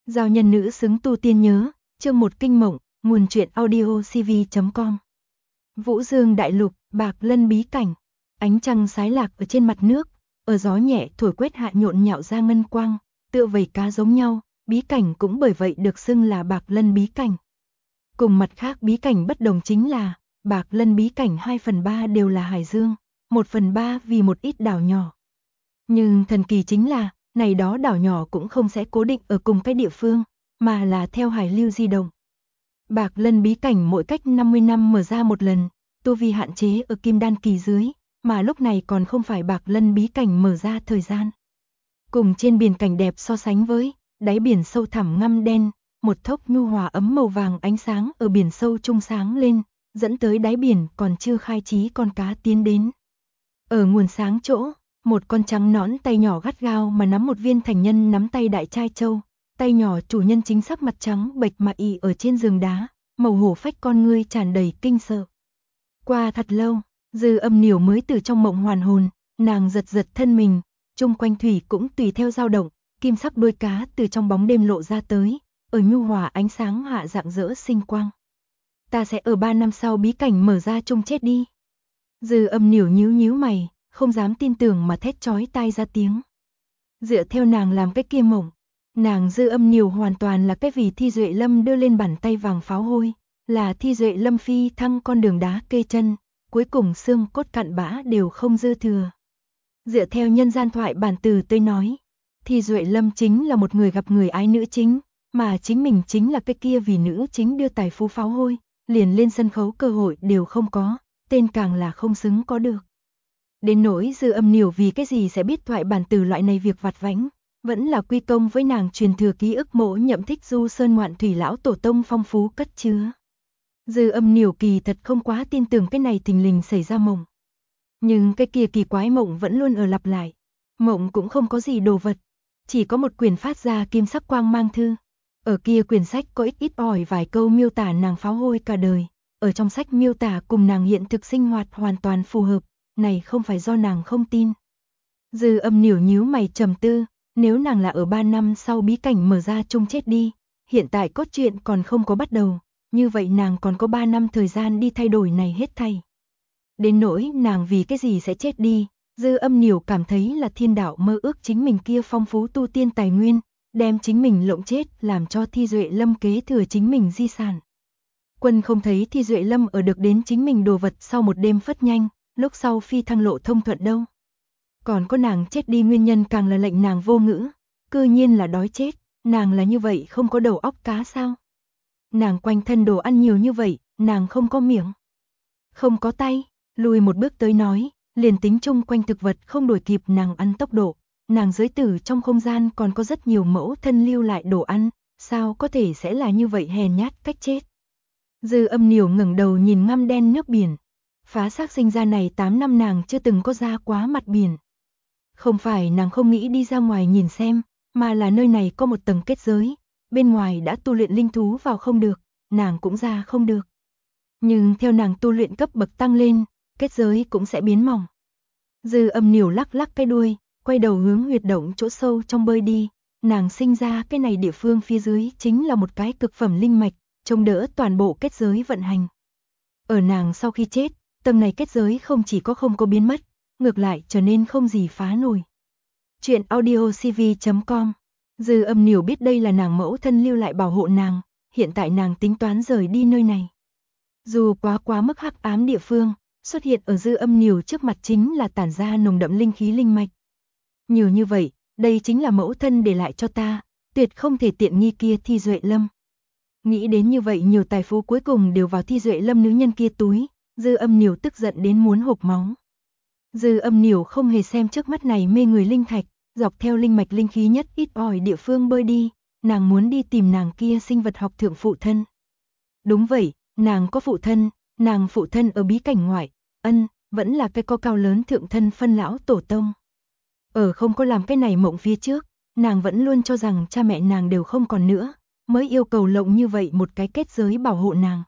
Giao nhân nữ xứng tu tiên nhớ, chương 1 kinh mộng, nguồn truyện audio cv.com. Vũ Dương đại lục, Bạc Lân bí cảnh. Ánh trăng sái lạc ở trên mặt nước, ở gió nhẹ thổi quét hạ nhộn nhạo ra ngân quang, tựa vảy cá giống nhau, bí cảnh cũng bởi vậy được xưng là Bạc Lân bí cảnh. Cùng mặt khác bí cảnh bất đồng chính là, Bạc Lân bí cảnh 2/3 đều là hải dương, 1/3 vì một ít đảo nhỏ. Nhưng thần kỳ chính là, này đó đảo nhỏ cũng không sẽ cố định ở cùng cái địa phương, mà là theo hải lưu di động. Bạc Lân bí cảnh mỗi cách 50 năm mở ra một lần, tu vi hạn chế ở kim đan kỳ dưới, mà lúc này còn không phải Bạc Lân bí cảnh mở ra thời gian. Cùng trên biển cảnh đẹp so sánh với, đáy biển sâu thẳm ngăm đen, một thốc nhu hòa ấm màu vàng ánh sáng ở biển sâu trung sáng lên, dẫn tới đáy biển còn chưa khai trí con cá tiến đến. Ở nguồn sáng chỗ, một con trắng nõn tay nhỏ gắt gao mà nắm một viên thành nhân nắm tay đại trai châu, tay nhỏ chủ nhân chính sắc mặt trắng bệch mà ị ở trên giường đá, màu hổ phách con ngươi tràn đầy kinh sợ. Qua thật lâu, Dư Âm Niểu mới từ trong mộng hoàn hồn, nàng giật giật thân mình, chung quanh thủy cũng tùy theo dao động, kim sắc đuôi cá từ trong bóng đêm lộ ra tới, ở nhu hòa ánh sáng hạ rạng rỡ sinh quang. Ta sẽ ở 3 năm sau bí cảnh mở ra chung chết đi. Dư Âm Niểu nhíu nhíu mày, không dám tin tưởng mà thét chói tai ra tiếng. Dựa theo nàng làm cái kia mộng, nàng Dư Âm Niểu hoàn toàn là cái vì Thi Duệ Lâm đưa lên bàn tay vàng pháo hôi, là Thi Duệ Lâm phi thăng con đường đá kê chân, cuối cùng xương cốt cặn bã đều không dư thừa. Dựa theo nhân gian thoại bản từ tôi nói, Thi Duệ Lâm chính là một người gặp người ái nữ chính, mà chính mình chính là cái kia vì nữ chính đưa tài phú pháo hôi, liền lên sân khấu cơ hội đều không có, tên càng là không xứng có được. Đến nỗi Dư Âm Niểu vì cái gì sẽ biết thoại bản từ loại này việc vặt vãnh, vẫn là quy công với nàng truyền thừa ký ức mộ Nhậm Thích Du Sơn ngoạn thủy lão tổ tông phong phú cất chứa. Dư Âm Niểu kỳ thật không quá tin tưởng cái này thình lình xảy ra mộng. Nhưng cái kia kỳ quái mộng vẫn luôn ở lặp lại. Mộng cũng không có gì đồ vật, chỉ có một quyển phát ra kim sắc quang mang thư. Ở kia quyển sách có ít ỏi vài câu miêu tả nàng pháo hôi cả đời. Ở trong sách miêu tả cùng nàng hiện thực sinh hoạt hoàn toàn phù hợp, này không phải do nàng không tin. Dư Âm Niểu nhíu mày trầm tư, nếu nàng là ở 3 năm sau bí cảnh mở ra chung chết đi, hiện tại cốt truyện còn không có bắt đầu, như vậy nàng còn có 3 năm thời gian đi thay đổi này hết thảy. Đến nỗi nàng vì cái gì sẽ chết đi, Dư Âm Niểu cảm thấy là thiên đạo mơ ước chính mình kia phong phú tu tiên tài nguyên, đem chính mình lộng chết làm cho Thi Duệ Lâm kế thừa chính mình di sản. Quân không thấy Thi Duệ Lâm ở được đến chính mình đồ vật sau một đêm phất nhanh, lúc sau phi thăng lộ thông thuận đâu. Còn có nàng chết đi nguyên nhân càng là lệnh nàng vô ngữ, cư nhiên là đói chết, nàng là như vậy không có đầu óc cá sao? Nàng quanh thân đồ ăn nhiều như vậy, nàng không có miệng, không có tay, lùi một bước tới nói, liền tính chung quanh thực vật không đuổi kịp nàng ăn tốc độ, nàng giới tử trong không gian còn có rất nhiều mẫu thân lưu lại đồ ăn, sao có thể sẽ là như vậy hèn nhát cách chết? Dư Âm Niểu ngẩng đầu nhìn ngăm đen nước biển, phá xác sinh ra này 8 năm nàng chưa từng có ra quá mặt biển. Không phải nàng không nghĩ đi ra ngoài nhìn xem, mà là nơi này có một tầng kết giới, bên ngoài đã tu luyện linh thú vào không được, nàng cũng ra không được. Nhưng theo nàng tu luyện cấp bậc tăng lên, kết giới cũng sẽ biến mỏng. Dư Âm Niểu lắc lắc cái đuôi, quay đầu hướng huyệt động chỗ sâu trong bơi đi, nàng sinh ra cái này địa phương phía dưới chính là một cái cực phẩm linh mạch, chống đỡ toàn bộ kết giới vận hành. Ở nàng sau khi chết, tầng này kết giới không chỉ có không có biến mất, ngược lại trở nên không gì phá nổi. Chuyện audio cv.com. Dư Âm Niểu biết đây là nàng mẫu thân lưu lại bảo hộ nàng, hiện tại nàng tính toán rời đi nơi này. Dù quá mức hắc ám địa phương, xuất hiện ở Dư Âm Niểu trước mặt chính là tản ra nồng đậm linh khí linh mạch. Nhiều như vậy, đây chính là mẫu thân để lại cho ta, tuyệt không thể tiện nghi kia Thi Duệ Lâm. Nghĩ đến như vậy nhiều tài phú cuối cùng đều vào Thi Duệ Lâm nữ nhân kia túi, Dư Âm Niểu tức giận đến muốn hộc máu. Dư Âm Niểu không hề xem trước mắt này mê người linh thạch, dọc theo linh mạch linh khí nhất ít ỏi địa phương bơi đi, nàng muốn đi tìm nàng kia sinh vật học thượng phụ thân. Đúng vậy, nàng có phụ thân, nàng phụ thân ở bí cảnh ngoại, vẫn là cái co cao lớn thượng thân phân lão tổ tông. Ở không có làm cái này mộng phía trước, nàng vẫn luôn cho rằng cha mẹ nàng đều không còn nữa, mới yêu cầu lộng như vậy một cái kết giới bảo hộ nàng.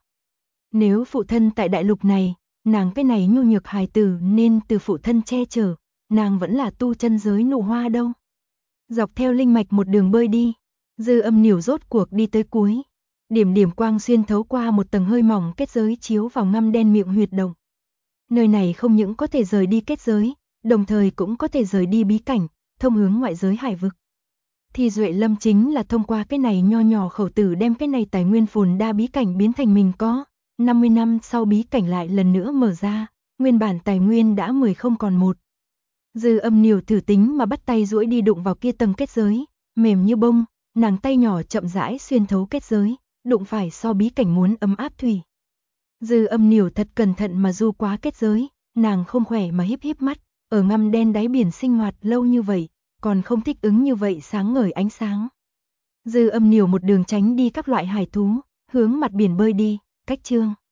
Nếu phụ thân tại đại lục này, nàng cái này nhu nhược hài tử nên từ phụ thân che chở, nàng vẫn là tu chân giới nụ hoa đâu. Dọc theo linh mạch một đường bơi đi, Dư Âm Nỉu rốt cuộc đi tới cuối. Điểm điểm quang xuyên thấu qua một tầng hơi mỏng kết giới chiếu vào ngăm đen miệng huyệt động. Nơi này không những có thể rời đi kết giới, đồng thời cũng có thể rời đi bí cảnh, thông hướng ngoại giới hải vực. Thì Duệ Lâm chính là thông qua cái này nho nhỏ khẩu tử đem cái này tài nguyên phồn đa bí cảnh biến thành mình có. 50 năm sau bí cảnh lại lần nữa mở ra, nguyên bản tài nguyên đã 10 không còn một. Dư Âm Nỉu thử tính mà bắt tay duỗi đi đụng vào kia tầng kết giới, mềm như bông, nàng tay nhỏ chậm rãi xuyên thấu kết giới, đụng phải so bí cảnh muốn ấm áp thủy. Dư Âm Nỉu thật cẩn thận mà du quá kết giới, nàng không khỏe mà híp híp mắt, ở ngăm đen đáy biển sinh hoạt lâu như vậy, còn không thích ứng như vậy sáng ngời ánh sáng. Dư Âm Nỉu một đường tránh đi các loại hải thú, hướng mặt biển bơi đi, cách chương.